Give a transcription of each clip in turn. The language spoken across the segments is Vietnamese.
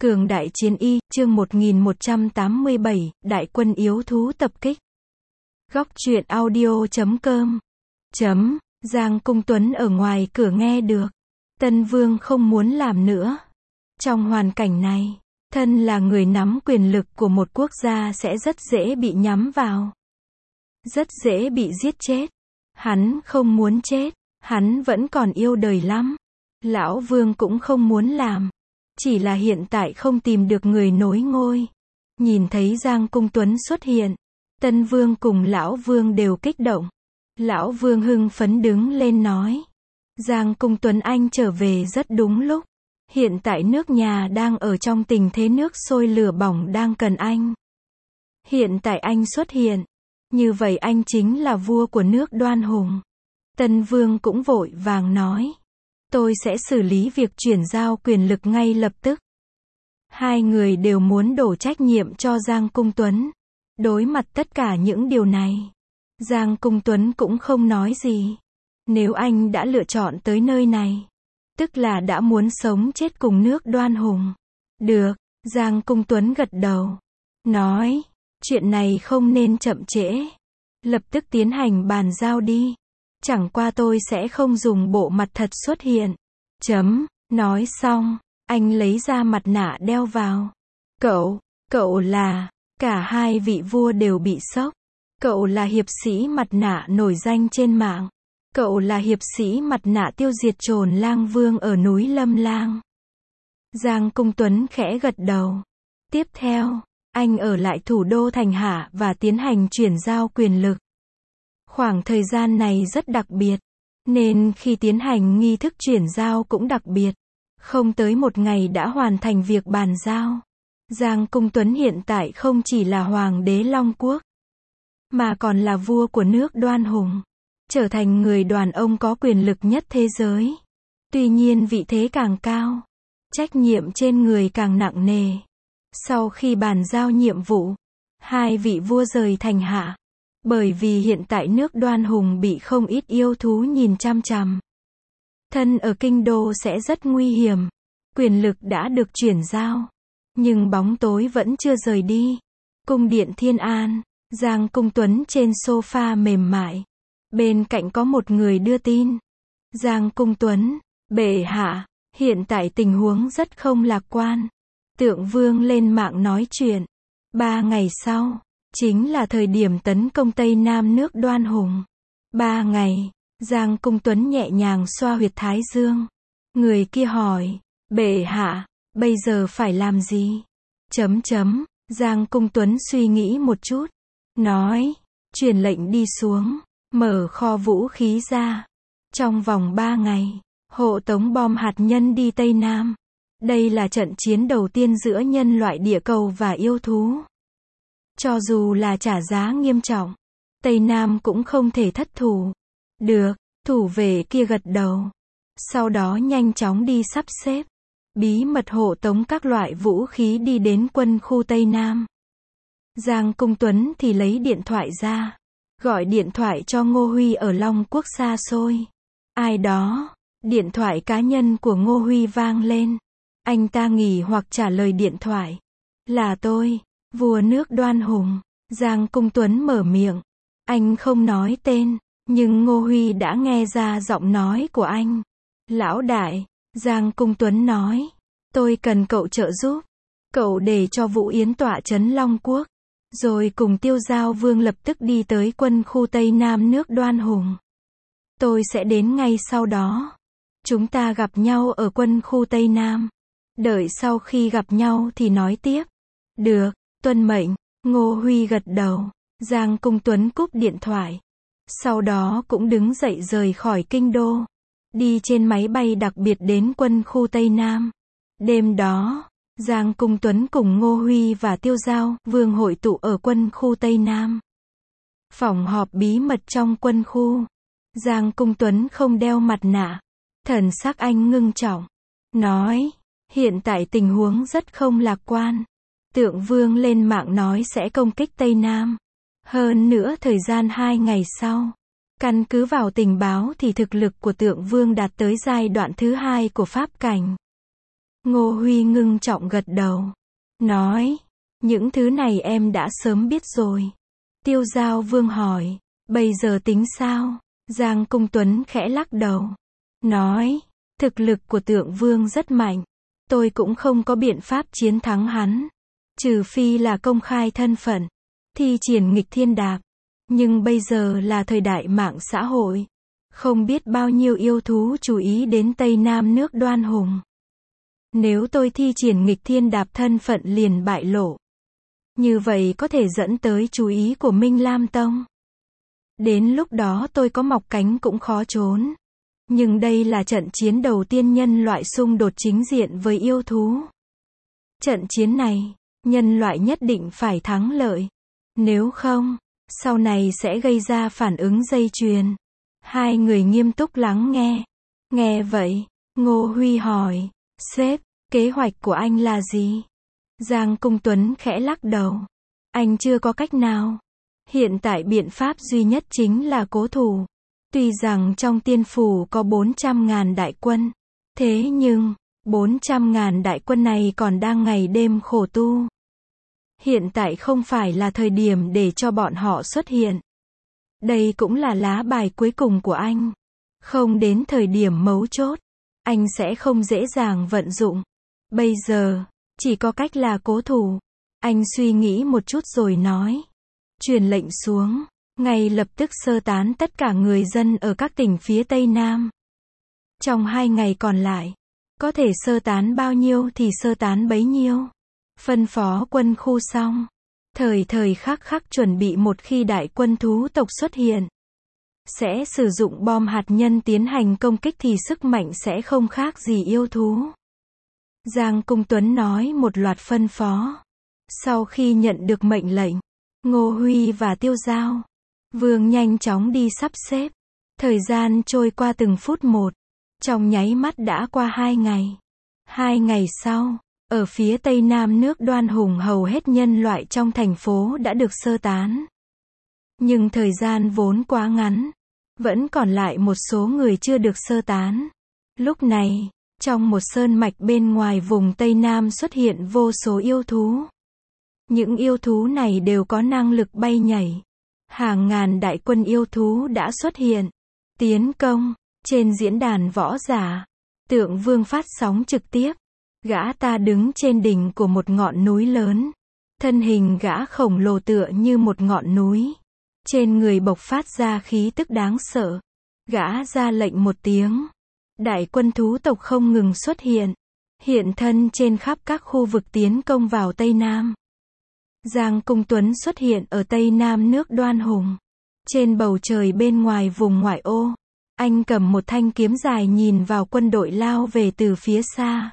Cường đại chiến y, chương 1187, đại quân yếu thú tập kích. Góc truyện audio.com. Giang Cung Tuấn ở ngoài cửa nghe được. Tân Vương không muốn làm nữa. Trong hoàn cảnh này, thân là người nắm quyền lực của một quốc gia sẽ rất dễ bị nhắm vào. Rất dễ bị giết chết. Hắn không muốn chết, hắn vẫn còn yêu đời lắm. Lão Vương cũng không muốn làm. Chỉ là hiện tại không tìm được người nối ngôi. Nhìn thấy Giang Cung Tuấn xuất hiện, Tân Vương cùng Lão Vương đều kích động. Lão Vương hưng phấn đứng lên nói: Giang Cung Tuấn anh trở về rất đúng lúc. Hiện tại nước nhà đang ở trong tình thế nước sôi lửa bỏng đang cần anh. Hiện tại anh xuất hiện, như vậy anh chính là vua của nước Đoan Hùng. Tân Vương cũng vội vàng nói: tôi sẽ xử lý việc chuyển giao quyền lực ngay lập tức. Hai người đều muốn đổ trách nhiệm cho Giang Cung Tuấn. Đối mặt tất cả những điều này, Giang Cung Tuấn cũng không nói gì. Nếu anh đã lựa chọn tới nơi này, tức là đã muốn sống chết cùng nước Đoan Hùng. Được, Giang Cung Tuấn gật đầu. Nói, chuyện này không nên chậm trễ. Lập tức tiến hành bàn giao đi. Chẳng qua tôi sẽ không dùng bộ mặt thật xuất hiện. Nói xong, anh lấy ra mặt nạ đeo vào. Cậu là, cả hai vị vua đều bị sốc. Cậu là hiệp sĩ mặt nạ nổi danh trên mạng. Cậu là hiệp sĩ mặt nạ tiêu diệt Trồn Lang Vương ở núi Lâm Lang. Giang Cung Tuấn khẽ gật đầu. Tiếp theo, anh ở lại thủ đô Thành Hạ và tiến hành chuyển giao quyền lực. Khoảng thời gian này rất đặc biệt, nên khi tiến hành nghi thức chuyển giao cũng đặc biệt. Không tới một ngày đã hoàn thành việc bàn giao. Giang Cung Tuấn hiện tại không chỉ là hoàng đế Long Quốc, mà còn là vua của nước Đoan Hùng. Trở thành người đàn ông có quyền lực nhất thế giới. Tuy nhiên vị thế càng cao, trách nhiệm trên người càng nặng nề. Sau khi bàn giao nhiệm vụ, hai vị vua rời Thành Hạ. Bởi vì hiện tại nước Đoan Hùng bị không ít yêu thú nhìn chăm chằm. Thân ở kinh đô sẽ rất nguy hiểm. Quyền lực đã được chuyển giao, nhưng bóng tối vẫn chưa rời đi. Cung điện Thiên An, Giang Cung Tuấn trên sofa mềm mại. Bên cạnh có một người đưa tin. Giang Cung Tuấn, bệ hạ, hiện tại tình huống rất không lạc quan. Tượng Vương lên mạng nói chuyện. 3 ngày sau, chính là thời điểm tấn công Tây Nam nước Đoan Hùng. 3 ngày, Giang Cung Tuấn nhẹ nhàng xoa huyệt thái dương. Người kia hỏi, bệ hạ, bây giờ phải làm gì? Giang Cung Tuấn suy nghĩ một chút. Nói, truyền lệnh đi xuống, mở kho vũ khí ra. Trong vòng 3 ngày, hộ tống bom hạt nhân đi Tây Nam. Đây là trận chiến đầu tiên giữa nhân loại địa cầu và yêu thú. Cho dù là trả giá nghiêm trọng, Tây Nam cũng không thể thất thủ. Được, thủ vệ kia gật đầu. Sau đó nhanh chóng đi sắp xếp. Bí mật hộ tống các loại vũ khí đi đến quân khu Tây Nam. Giang Cung Tuấn thì lấy điện thoại ra. Gọi điện thoại cho Ngô Huy ở Long Quốc xa xôi. Ai đó, điện thoại cá nhân của Ngô Huy vang lên. Anh ta nghỉ hoặc trả lời điện thoại. Là tôi, vua nước Đoan Hùng. Giang Cung Tuấn mở miệng. Anh không nói tên, nhưng Ngô Huy đã nghe ra giọng nói của anh. Lão đại, Giang Cung Tuấn nói. Tôi cần cậu trợ giúp. Cậu để cho Vũ Yến tọa trấn Long Quốc. Rồi cùng Tiêu Giao Vương lập tức đi tới quân khu Tây Nam nước Đoan Hùng. Tôi sẽ đến ngay sau đó. Chúng ta gặp nhau ở quân khu Tây Nam. Đợi sau khi gặp nhau thì nói tiếp. Được, tuân mệnh. Ngô Huy gật đầu. Giang Cung Tuấn cúp điện thoại. Sau đó cũng đứng dậy rời khỏi kinh đô. Đi trên máy bay đặc biệt đến quân khu Tây Nam. Đêm đó, Giang Cung Tuấn cùng Ngô Huy và Tiêu Giao Vương hội tụ ở quân khu Tây Nam. Phòng họp bí mật trong quân khu. Giang Cung Tuấn không đeo mặt nạ. Thần sắc anh ngưng trọng. Nói, hiện tại tình huống rất không lạc quan. Tượng Vương lên mạng nói sẽ công kích Tây Nam. Hơn nữa thời gian 2 ngày sau. Căn cứ vào tình báo thì thực lực của Tượng Vương đạt tới giai đoạn thứ 2 của pháp cảnh. Ngô Huy ngưng trọng gật đầu. Nói, những thứ này em đã sớm biết rồi. Tiêu Giao Vương hỏi, bây giờ tính sao? Giang Cung Tuấn khẽ lắc đầu. Nói, thực lực của Tượng Vương rất mạnh. Tôi cũng không có biện pháp chiến thắng hắn. Trừ phi là công khai thân phận, thi triển nghịch thiên đạp. Nhưng bây giờ là thời đại mạng xã hội. Không biết bao nhiêu yêu thú chú ý đến Tây Nam nước Đoan Hùng. Nếu tôi thi triển nghịch thiên đạp thân phận liền bại lộ. Như vậy có thể dẫn tới chú ý của Minh Lam Tông. Đến lúc đó tôi có mọc cánh cũng khó trốn. Nhưng đây là trận chiến đầu tiên nhân loại xung đột chính diện với yêu thú. Trận chiến này, nhân loại nhất định phải thắng lợi. Nếu không, sau này sẽ gây ra phản ứng dây chuyền. Hai người nghiêm túc lắng nghe. Nghe vậy, Ngô Huy hỏi, sếp, kế hoạch của anh là gì? Giang Cung Tuấn khẽ lắc đầu. Anh chưa có cách nào. Hiện tại biện pháp duy nhất chính là cố thủ. Tuy rằng trong tiên phủ có 400.000 đại quân. Thế nhưng, 400.000 đại quân này còn đang ngày đêm khổ tu. Hiện tại không phải là thời điểm để cho bọn họ xuất hiện. Đây cũng là lá bài cuối cùng của anh. Không đến thời điểm mấu chốt, anh sẽ không dễ dàng vận dụng. Bây giờ, chỉ có cách là cố thủ. Anh suy nghĩ một chút rồi nói. Truyền lệnh xuống, ngay lập tức sơ tán tất cả người dân ở các tỉnh phía Tây Nam. Trong 2 ngày còn lại, có thể sơ tán bao nhiêu thì sơ tán bấy nhiêu. Phân phó quân khu xong. Thời khắc chuẩn bị một khi đại quân thú tộc xuất hiện. Sẽ sử dụng bom hạt nhân tiến hành công kích thì sức mạnh sẽ không khác gì yêu thú. Giang Cung Tuấn nói một loạt phân phó. Sau khi nhận được mệnh lệnh, Ngô Huy và Tiêu Giao Vương nhanh chóng đi sắp xếp. Thời gian trôi qua từng phút một. Trong nháy mắt đã qua 2 ngày. 2 ngày sau, ở phía Tây Nam nước Đoan Hùng hầu hết nhân loại trong thành phố đã được sơ tán. Nhưng thời gian vốn quá ngắn. Vẫn còn lại một số người chưa được sơ tán. Lúc này, trong một sơn mạch bên ngoài vùng Tây Nam xuất hiện vô số yêu thú. Những yêu thú này đều có năng lực bay nhảy. Hàng ngàn đại quân yêu thú đã xuất hiện. Tiến công. Trên diễn đàn võ giả, Tượng Vương phát sóng trực tiếp. Gã ta đứng trên đỉnh của một ngọn núi lớn. Thân hình gã khổng lồ tựa như một ngọn núi. Trên người bộc phát ra khí tức đáng sợ. Gã ra lệnh một tiếng. Đại quân thú tộc không ngừng xuất hiện. Hiện thân trên khắp các khu vực tiến công vào Tây Nam. Giang Cung Tuấn xuất hiện ở Tây Nam nước Đoan Hùng. Trên bầu trời bên ngoài vùng ngoại ô. Anh cầm một thanh kiếm dài nhìn vào quân đội lao về từ phía xa.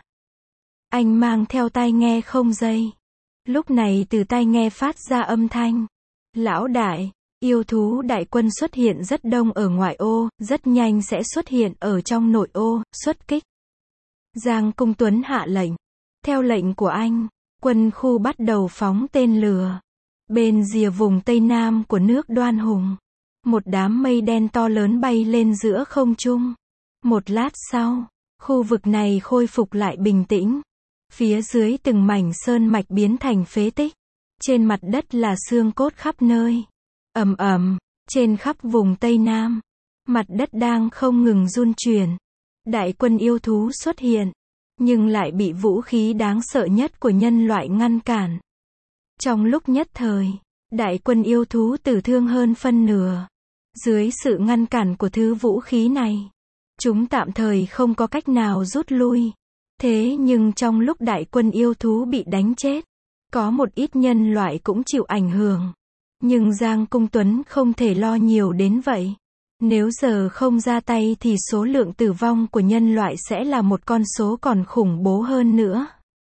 Anh mang theo tai nghe không dây. Lúc này từ tai nghe phát ra âm thanh. Lão đại, yêu thú đại quân xuất hiện rất đông ở ngoại ô, rất nhanh sẽ xuất hiện ở trong nội ô, xuất kích. Giang Cung Tuấn hạ lệnh. Theo lệnh của anh, quân khu bắt đầu phóng tên lửa. Bên rìa vùng Tây Nam của nước Đoan Hùng. Một đám mây đen to lớn bay lên giữa không trung. Một lát sau, khu vực này khôi phục lại bình tĩnh. Phía dưới từng mảnh sơn mạch biến thành phế tích. Trên mặt đất là xương cốt khắp nơi. Ầm ầm, trên khắp vùng Tây Nam. Mặt đất đang không ngừng run chuyển. Đại quân yêu thú xuất hiện. Nhưng lại bị vũ khí đáng sợ nhất của nhân loại ngăn cản. Trong lúc nhất thời, đại quân yêu thú tử thương hơn phân nửa. Dưới sự ngăn cản của thứ vũ khí này, chúng tạm thời không có cách nào rút lui. Thế nhưng trong lúc đại quân yêu thú bị đánh chết, có một ít nhân loại cũng chịu ảnh hưởng. Nhưng Giang Cung Tuấn không thể lo nhiều đến vậy. Nếu giờ không ra tay thì số lượng tử vong của nhân loại sẽ là một con số còn khủng bố hơn nữa.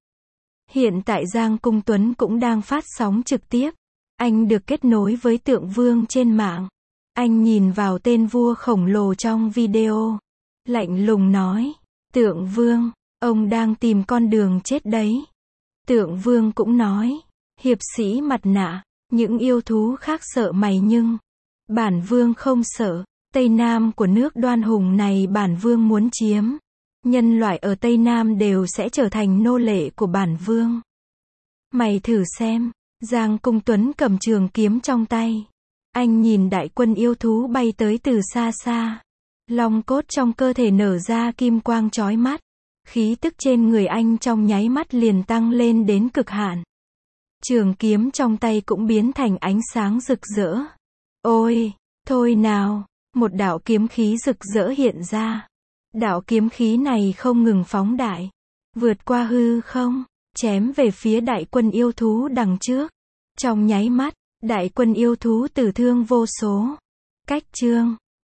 Hiện tại Giang Cung Tuấn cũng đang phát sóng trực tiếp. Anh được kết nối với Tượng Vương trên mạng. Anh nhìn vào tên vua khổng lồ trong video. Lạnh lùng nói, Tượng Vương, ông đang tìm con đường chết đấy. Tượng Vương cũng nói, hiệp sĩ mặt nạ, những yêu thú khác sợ mày nhưng bản vương không sợ. Tây Nam của nước Đoan Hùng này bản vương muốn chiếm. nhân loại ở Tây Nam đều sẽ trở thành nô lệ của bản vương. Mày thử xem. Giang Cung Tuấn cầm trường kiếm trong tay. Anh nhìn đại quân yêu thú bay tới từ xa xa. Long cốt trong cơ thể nở ra kim quang chói mắt. Khí tức trên người anh trong nháy mắt liền tăng lên đến cực hạn. Trường kiếm trong tay cũng biến thành ánh sáng rực rỡ. Ôi, thôi nào, một đạo kiếm khí rực rỡ hiện ra. Đạo kiếm khí này không ngừng phóng đại, vượt qua hư không, chém về phía đại quân yêu thú đằng trước. Trong nháy mắt, đại quân yêu thú tử thương vô số. Cách chương